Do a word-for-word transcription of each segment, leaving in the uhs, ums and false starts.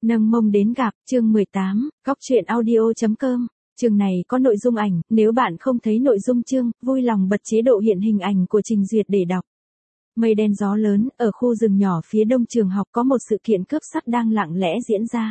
Nâng mông đến gặp, chương mười tám, góc truyện audio.com. Chương này có nội dung ảnh, nếu bạn không thấy nội dung chương, vui lòng bật chế độ hiện hình ảnh của trình duyệt để đọc. Mây đen gió lớn, ở khu rừng nhỏ phía đông trường học có một sự kiện cướp sắc đang lặng lẽ diễn ra.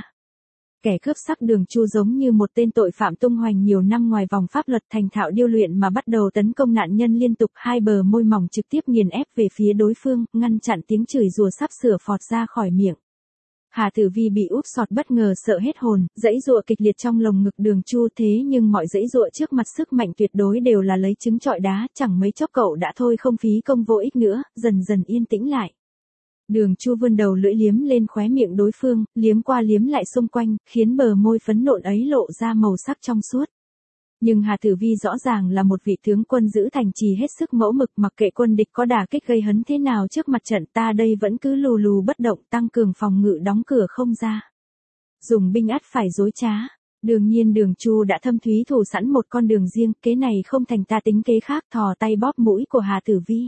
Kẻ cướp sắc Đường Chu giống như một tên tội phạm tung hoành nhiều năm ngoài vòng pháp luật, thành thạo điêu luyện mà bắt đầu tấn công nạn nhân liên tục, hai bờ môi mỏng trực tiếp nghiền ép về phía đối phương, ngăn chặn tiếng chửi rủa sắp sửa phọt ra khỏi miệng. Hà Tử Vi bị úp sọt bất ngờ sợ hết hồn, giãy giụa kịch liệt trong lồng ngực Đường Chu, thế nhưng mọi giãy giụa trước mặt sức mạnh tuyệt đối đều là lấy trứng trọi đá, chẳng mấy chốc cậu đã thôi không phí công vô ích nữa, dần dần yên tĩnh lại. Đường Chu vươn đầu lưỡi liếm lên khóe miệng đối phương, liếm qua liếm lại xung quanh, khiến bờ môi phấn nộn ấy lộ ra màu sắc trong suốt. Nhưng Hà Tử Vi rõ ràng là một vị tướng quân giữ thành trì hết sức mẫu mực, mặc kệ quân địch có đả kích gây hấn thế nào trước mặt trận, ta đây vẫn cứ lù lù bất động, tăng cường phòng ngự, đóng cửa không ra. Dùng binh ắt phải dối trá. Đương nhiên Đường Chu đã thâm thúy thủ sẵn một con đường riêng, kế này không thành ta tính kế khác, thò tay bóp mũi của Hà Tử Vi.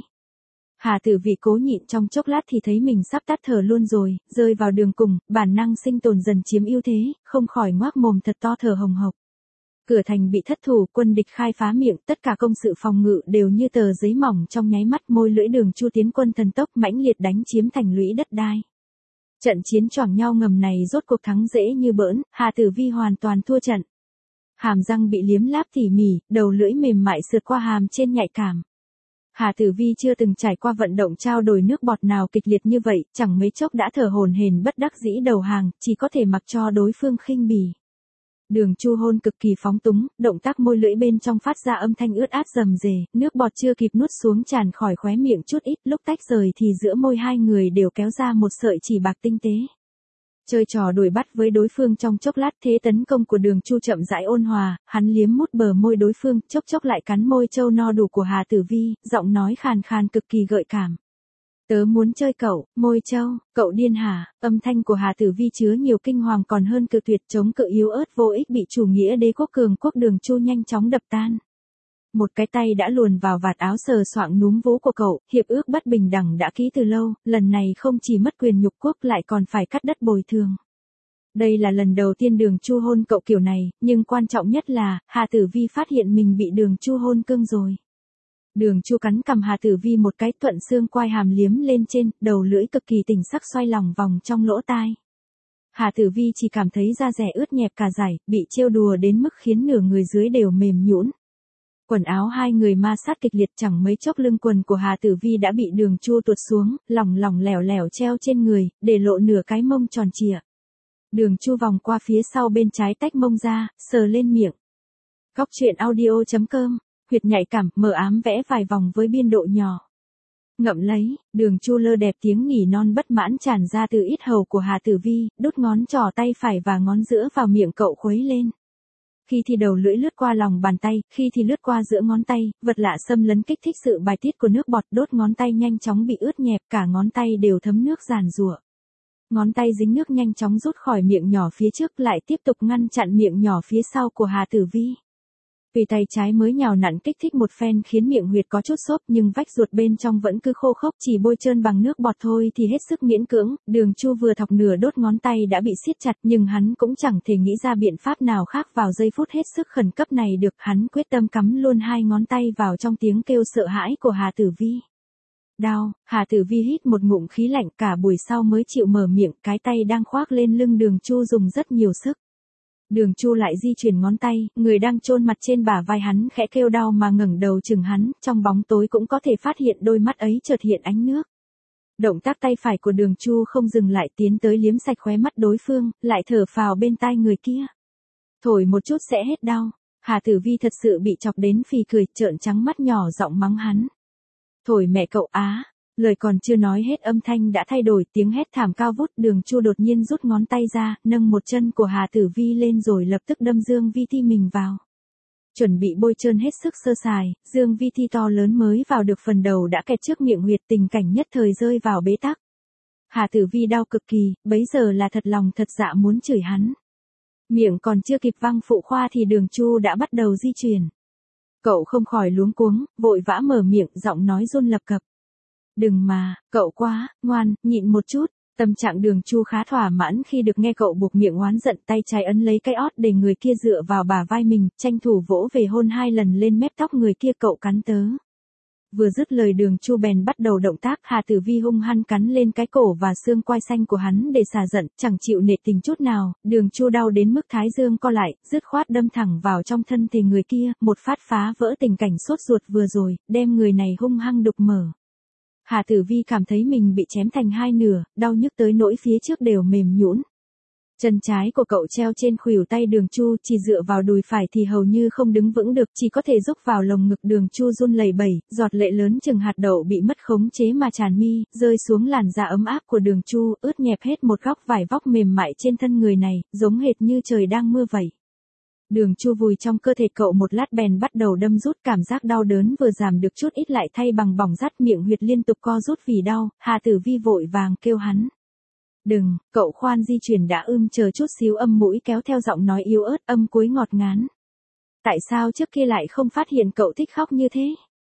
Hà Tử Vi cố nhịn trong chốc lát thì thấy mình sắp tắt thở luôn rồi, rơi vào đường cùng, bản năng sinh tồn dần chiếm ưu thế, không khỏi ngoác mồm thật to thở hồng hộc. Cửa thành bị thất thủ, quân địch khai phá miệng, tất cả công sự phòng ngự đều như tờ giấy mỏng trong nháy mắt, môi lưỡi Đường Chu tiến quân thần tốc mãnh liệt đánh chiếm thành lũy đất đai. Trận chiến choảng nhau ngầm này rốt cuộc thắng dễ như bỡn, Hà Tử Vi hoàn toàn thua trận. Hàm răng bị liếm láp tỉ mỉ, đầu lưỡi mềm mại sượt qua hàm trên nhạy cảm. Hà Tử Vi chưa từng trải qua vận động trao đổi nước bọt nào kịch liệt như vậy, chẳng mấy chốc đã thở hổn hển bất đắc dĩ đầu hàng, chỉ có thể mặc cho đối phương khinh bỉ. Đường Chu hôn cực kỳ phóng túng, động tác môi lưỡi bên trong phát ra âm thanh ướt át rầm rề, nước bọt chưa kịp nuốt xuống tràn khỏi khóe miệng chút ít, lúc tách rời thì giữa môi hai người đều kéo ra một sợi chỉ bạc tinh tế. Chơi trò đuổi bắt với đối phương trong chốc lát, thế tấn công của Đường Chu chậm rãi ôn hòa, hắn liếm mút bờ môi đối phương, chốc chốc lại cắn môi trâu no đủ của Hà Tử Vi, giọng nói khàn khàn cực kỳ gợi cảm. Tớ muốn chơi cậu, môi trâu, cậu điên hả? Âm thanh của Hà Tử Vi chứa nhiều kinh hoàng còn hơn cự tuyệt, chống cự yếu ớt vô ích bị chủ nghĩa đế quốc cường quốc Đường Chu nhanh chóng đập tan. Một cái tay đã luồn vào vạt áo sờ soạng núm vú của cậu, hiệp ước bất bình đẳng đã ký từ lâu, lần này không chỉ mất quyền nhục quốc lại còn phải cắt đất bồi thường. Đây là lần đầu tiên Đường Chu hôn cậu kiểu này, nhưng quan trọng nhất là, Hà Tử Vi phát hiện mình bị Đường Chu hôn cưng rồi. Đường Chu cắn cằm Hà Tử Vi một cái, thuận xương quai hàm liếm lên trên, đầu lưỡi cực kỳ tỉnh sắc xoay lòng vòng trong lỗ tai. Hà Tử Vi chỉ cảm thấy da dẻ ướt nhẹp cả dải, bị trêu đùa đến mức khiến nửa người dưới đều mềm nhũn. Quần áo hai người ma sát kịch liệt, chẳng mấy chốc lưng quần của Hà Tử Vi đã bị Đường Chu tuột xuống, lỏng lỏng lẻo lẻo treo trên người, để lộ nửa cái mông tròn trịa. Đường Chu vòng qua phía sau bên trái tách mông ra, sờ lên miệng. Góc truyện audio.com. Huyệt nhạy cảm, mờ ám vẽ vài vòng với biên độ nhỏ. Ngậm lấy, Đường Chu lơ đẹp tiếng nỉ non bất mãn tràn ra từ yết hầu của Hà Tử Vi, đút ngón trỏ tay phải và ngón giữa vào miệng cậu khuấy lên. Khi thì đầu lưỡi lướt qua lòng bàn tay, khi thì lướt qua giữa ngón tay, vật lạ xâm lấn kích thích sự bài tiết của nước bọt, đốt ngón tay nhanh chóng bị ướt nhẹp, cả ngón tay đều thấm nước giàn giụa. Ngón tay dính nước nhanh chóng rút khỏi miệng nhỏ phía trước, lại tiếp tục ngăn chặn miệng nhỏ phía sau của Hà Tử Vi. Vì tay trái mới nhào nặn kích thích một phen khiến miệng huyệt có chút xốp, nhưng vách ruột bên trong vẫn cứ khô khốc, chỉ bôi trơn bằng nước bọt thôi thì hết sức miễn cưỡng. Đường Chu vừa thọc nửa đốt ngón tay đã bị siết chặt, nhưng hắn cũng chẳng thể nghĩ ra biện pháp nào khác vào giây phút hết sức khẩn cấp này được, hắn quyết tâm cắm luôn hai ngón tay vào trong tiếng kêu sợ hãi của Hà Tử Vi. Đau, Hà Tử Vi hít một ngụm khí lạnh, cả buổi sau mới chịu mở miệng, cái tay đang khoác lên lưng Đường Chu dùng rất nhiều sức. Đường Chu lại di chuyển ngón tay, người đang chôn mặt trên bả vai hắn khẽ kêu đau mà ngẩng đầu chừng hắn, trong bóng tối cũng có thể phát hiện đôi mắt ấy chợt hiện ánh nước. Động tác tay phải của Đường Chu không dừng lại, tiến tới liếm sạch khóe mắt đối phương, lại thở phào bên tai người kia. Thổi một chút sẽ hết đau. Hà Tử Vi thật sự bị chọc đến phì cười, trợn trắng mắt nhỏ giọng mắng hắn. Thổi mẹ cậu á. Lời còn chưa nói hết âm thanh đã thay đổi, tiếng hét thảm cao vút. Đường Chu đột nhiên rút ngón tay ra, nâng một chân của Hà Tử Vi lên rồi lập tức đâm Dương Vi Thi mình vào. Chuẩn bị bôi trơn hết sức sơ sài, Dương Vi Thi to lớn mới vào được phần đầu đã kẹt trước miệng huyệt, tình cảnh nhất thời rơi vào bế tắc. Hà Tử Vi đau cực kỳ, bấy giờ là thật lòng thật dạ muốn chửi hắn. Miệng còn chưa kịp văng phụ khoa thì Đường Chu đã bắt đầu di chuyển. Cậu không khỏi luống cuống, vội vã mở miệng, giọng nói run lập cập. Đừng mà, cậu quá, ngoan, nhịn một chút. Tâm trạng Đường Chu khá thỏa mãn khi được nghe cậu buộc miệng oán giận, tay trái ấn lấy cái ót để người kia dựa vào bả vai mình, tranh thủ vỗ về hôn hai lần lên mép tóc người kia, cậu cắn tớ. Vừa dứt lời Đường Chu bèn bắt đầu động tác, Hà Tử Vi hung hăng cắn lên cái cổ và xương quai xanh của hắn để xả giận, chẳng chịu nể tình chút nào. Đường Chu đau đến mức thái dương co lại, dứt khoát đâm thẳng vào trong thân thể người kia, một phát phá vỡ tình cảnh sốt ruột vừa rồi, đem người này hung hăng đục mở. Hà Tử Vi cảm thấy mình bị chém thành hai nửa, đau nhức tới nỗi phía trước đều mềm nhũn. Chân trái của cậu treo trên khuỷu tay Đường Chu, chỉ dựa vào đùi phải thì hầu như không đứng vững được, chỉ có thể rúc vào lồng ngực. Đường Chu run lẩy bẩy, giọt lệ lớn chừng hạt đậu bị mất khống chế mà tràn mi, rơi xuống làn da ấm áp của Đường Chu, ướt nhẹp hết một góc vải vóc mềm mại trên thân người này, giống hệt như trời đang mưa vậy. Đường Chu vùi trong cơ thể cậu một lát bèn bắt đầu đâm rút, cảm giác đau đớn vừa giảm được chút ít lại thay bằng bỏng rát, miệng huyệt liên tục co rút vì đau. Hà Tử Vi vội vàng kêu hắn. Đừng, cậu khoan di chuyển đã, ưm chờ chút xíu, âm mũi kéo theo giọng nói yếu ớt, âm cuối ngọt ngán. Tại sao trước kia lại không phát hiện cậu thích khóc như thế?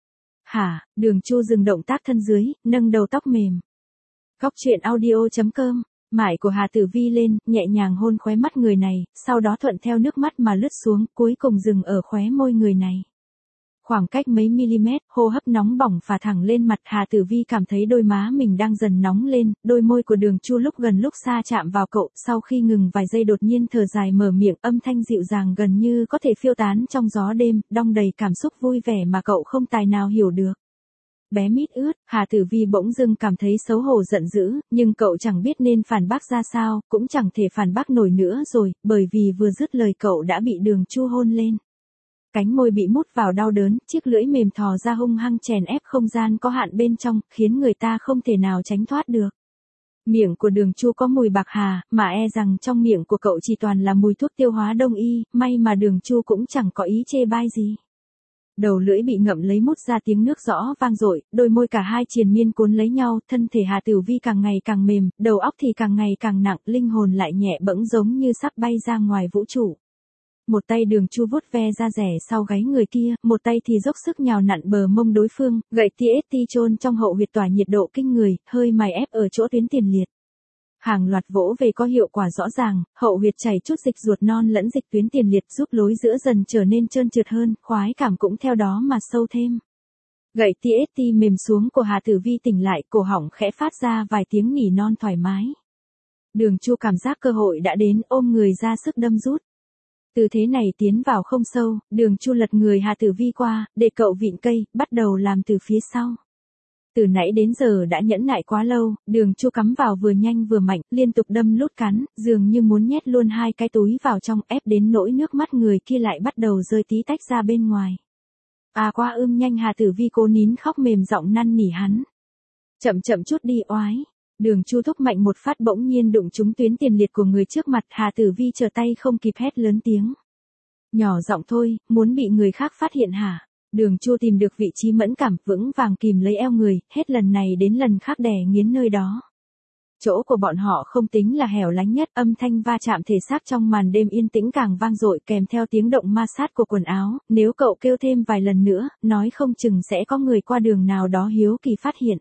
Hả? Đường Chu dừng động tác thân dưới, nâng đầu tóc mềm. Góc truyện audio chấm com. Mải của Hà Tử Vi lên, nhẹ nhàng hôn khóe mắt người này, sau đó thuận theo nước mắt mà lướt xuống, cuối cùng dừng ở khóe môi người này. Khoảng cách mấy mm, hô hấp nóng bỏng phả thẳng lên mặt. Hà Tử Vi cảm thấy đôi má mình đang dần nóng lên, đôi môi của Đường Chu lúc gần lúc xa chạm vào cậu, sau khi ngừng vài giây đột nhiên thở dài mở miệng, âm thanh dịu dàng gần như có thể phiêu tán trong gió đêm, đong đầy cảm xúc vui vẻ mà cậu không tài nào hiểu được. Bé mít ướt, Hà Tử Vi bỗng dưng cảm thấy xấu hổ giận dữ, nhưng cậu chẳng biết nên phản bác ra sao, cũng chẳng thể phản bác nổi nữa rồi, bởi vì vừa dứt lời cậu đã bị Đường Chu hôn lên. Cánh môi bị mút vào đau đớn, chiếc lưỡi mềm thò ra hung hăng chèn ép không gian có hạn bên trong, khiến người ta không thể nào tránh thoát được. Miệng của Đường Chu có mùi bạc hà, mà e rằng trong miệng của cậu chỉ toàn là mùi thuốc tiêu hóa đông y, may mà Đường Chu cũng chẳng có ý chê bai gì. Đầu lưỡi bị ngậm lấy mút ra tiếng nước rõ vang dội, đôi môi cả hai triền miên cuốn lấy nhau, thân thể Hà Tử Vi càng ngày càng mềm, đầu óc thì càng ngày càng nặng, linh hồn lại nhẹ bẫng giống như sắp bay ra ngoài vũ trụ. Một tay Đường Chu vuốt ve da rẻ sau gáy người kia, một tay thì dốc sức nhào nặn bờ mông đối phương, gậy tê ét tê chôn trong hậu huyệt tỏa nhiệt độ kinh người, hơi mài ép ở chỗ tuyến tiền liệt. Hàng loạt vỗ về có hiệu quả rõ ràng, hậu huyệt chảy chút dịch ruột non lẫn dịch tuyến tiền liệt giúp lối giữa dần trở nên trơn trượt hơn, khoái cảm cũng theo đó mà sâu thêm. Gậy tê ét tê mềm xuống của Hà Tử Vi tỉnh lại, cổ họng khẽ phát ra vài tiếng nỉ non thoải mái. Đường Chu cảm giác cơ hội đã đến, ôm người ra sức đâm rút. Từ thế này tiến vào không sâu, Đường Chu lật người Hà Tử Vi qua, để cậu vịn cây, bắt đầu làm từ phía sau. Từ nãy đến giờ đã nhẫn nại quá lâu, Đường Chu cắm vào vừa nhanh vừa mạnh, liên tục đâm lút cắn, dường như muốn nhét luôn hai cái túi vào trong, ép đến nỗi nước mắt người kia lại bắt đầu rơi tí tách ra bên ngoài. À quá ưm nhanh, Hà Tử Vi cố nín khóc mềm giọng năn nỉ hắn. Chậm chậm chút đi oái. Đường Chu thúc mạnh một phát bỗng nhiên đụng trúng tuyến tiền liệt của người trước mặt, Hà Tử Vi trở tay không kịp hét lớn tiếng. Nhỏ giọng thôi, muốn bị người khác phát hiện hả? Đường Chu tìm được vị trí mẫn cảm, vững vàng kìm lấy eo người, hết lần này đến lần khác đè nghiến nơi đó. Chỗ của bọn họ không tính là hẻo lánh nhất, âm thanh va chạm thể xác trong màn đêm yên tĩnh càng vang dội, kèm theo tiếng động ma sát của quần áo, nếu cậu kêu thêm vài lần nữa, nói không chừng sẽ có người qua đường nào đó hiếu kỳ phát hiện.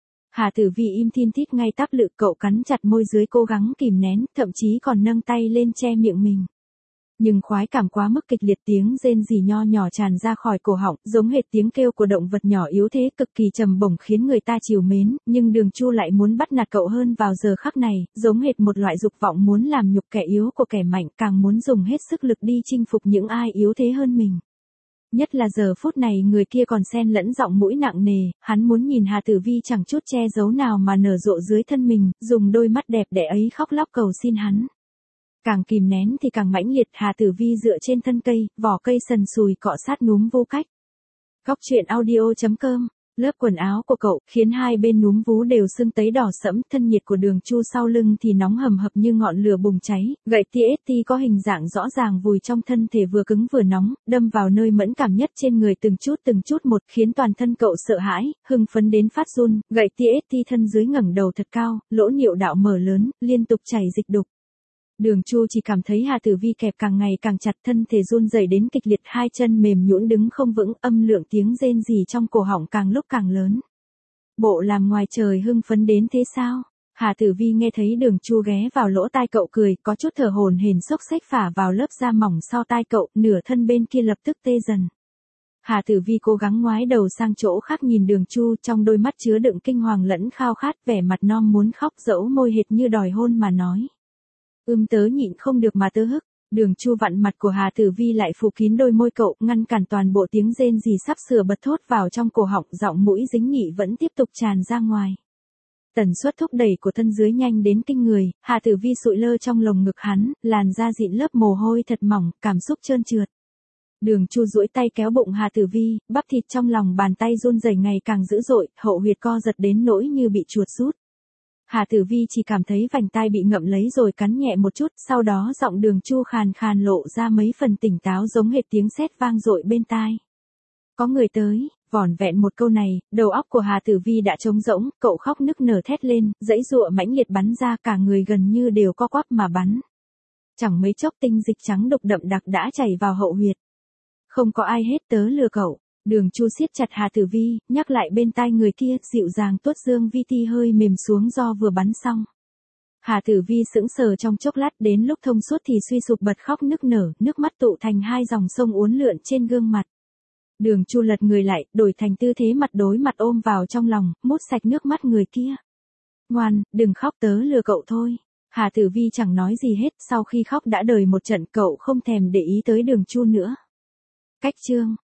Hà Tử Vi im thin thít ngay tắp lự, cậu cắn chặt môi dưới cố gắng kìm nén, thậm chí còn nâng tay lên che miệng mình. Nhưng khoái cảm quá mức kịch liệt, tiếng rên rỉ nho nhỏ tràn ra khỏi cổ họng, giống hệt tiếng kêu của động vật nhỏ yếu thế, cực kỳ trầm bổng khiến người ta trìu mến, nhưng Đường Chu lại muốn bắt nạt cậu hơn vào giờ khắc này, giống hệt một loại dục vọng muốn làm nhục kẻ yếu của kẻ mạnh, càng muốn dùng hết sức lực đi chinh phục những ai yếu thế hơn mình. Nhất là giờ phút này người kia còn xen lẫn giọng mũi nặng nề, hắn muốn nhìn Hà Tử Vi chẳng chút che giấu nào mà nở rộ dưới thân mình, dùng đôi mắt đẹp đẽ ấy khóc lóc cầu xin hắn. Càng kìm nén thì càng mãnh liệt, Hà Tử Vi dựa trên thân cây, vỏ cây sần sùi cọ sát núm vô cách. Góc truyện audio chấm com. Lớp quần áo của cậu khiến hai bên núm vú đều sưng tấy đỏ sẫm, thân nhiệt của Đường Chu sau lưng thì nóng hầm hập như ngọn lửa bùng cháy, gậy tê ét tê có hình dạng rõ ràng vùi trong thân thể vừa cứng vừa nóng, đâm vào nơi mẫn cảm nhất trên người từng chút từng chút một, khiến toàn thân cậu sợ hãi, hưng phấn đến phát run, gậy tê ét tê thân dưới ngẩng đầu thật cao, lỗ niệu đạo mở lớn, liên tục chảy dịch đục. Đường Chu chỉ cảm thấy Hà Tử Vi kẹp càng ngày càng chặt, thân thể run rẩy đến kịch liệt, hai chân mềm nhũn đứng không vững, âm lượng tiếng rên rỉ trong cổ họng càng lúc càng lớn. Bộ làm ngoài trời hưng phấn đến thế sao? Hà Tử Vi nghe thấy Đường Chu ghé vào lỗ tai cậu cười, có chút thở hổn hển xốc xếch phả vào lớp da mỏng sau tai cậu, nửa thân bên kia lập tức tê dần. Hà Tử Vi cố gắng ngoái đầu sang chỗ khác nhìn Đường Chu, trong đôi mắt chứa đựng kinh hoàng lẫn khao khát, vẻ mặt non muốn khóc, dẫu môi hệt như đòi hôn mà nói. Ưm tớ nhịn không được mà tớ hức. Đường Chu vặn mặt của Hà Tử Vi lại phủ kín đôi môi cậu, ngăn cản toàn bộ tiếng rên rỉ sắp sửa bật thốt vào trong cổ họng, giọng mũi dính nhị vẫn tiếp tục tràn ra ngoài. Tần suất thúc đẩy của thân dưới nhanh đến kinh người, Hà Tử Vi sụi lơ trong lồng ngực hắn, làn da dịn lớp mồ hôi thật mỏng, cảm xúc trơn trượt. Đường Chu duỗi tay kéo bụng Hà Tử Vi, bắp thịt trong lòng bàn tay run rẩy ngày càng dữ dội, hậu huyệt co giật đến nỗi như bị chuột rút. Hà Tử Vi chỉ cảm thấy vành tai bị ngậm lấy rồi cắn nhẹ một chút, sau đó giọng Đường Chu khàn khàn lộ ra mấy phần tỉnh táo giống hệt tiếng sét vang dội bên tai. Có người tới. Vỏn vẹn một câu này, đầu óc của Hà Tử Vi đã trống rỗng, cậu khóc nức nở thét lên, dãy giụa mãnh liệt bắn ra, cả người gần như đều co quắp mà bắn. Chẳng mấy chốc tinh dịch trắng đục đậm đặc đã chảy vào hậu huyệt. Không có ai hết tớ lừa cậu. Đường Chu siết chặt Hà Tử Vi, nhắc lại bên tai người kia, dịu dàng tuốt dương vi ti hơi mềm xuống do vừa bắn xong. Hà Tử Vi sững sờ trong chốc lát, đến lúc thông suốt thì suy sụp bật khóc nức nở, nước mắt tụ thành hai dòng sông uốn lượn trên gương mặt. Đường Chu lật người lại, đổi thành tư thế mặt đối mặt ôm vào trong lòng, mút sạch nước mắt người kia. Ngoan, đừng khóc tớ lừa cậu thôi. Hà Tử Vi chẳng nói gì hết, sau khi khóc đã đời một trận cậu không thèm để ý tới Đường Chu nữa. Cách chương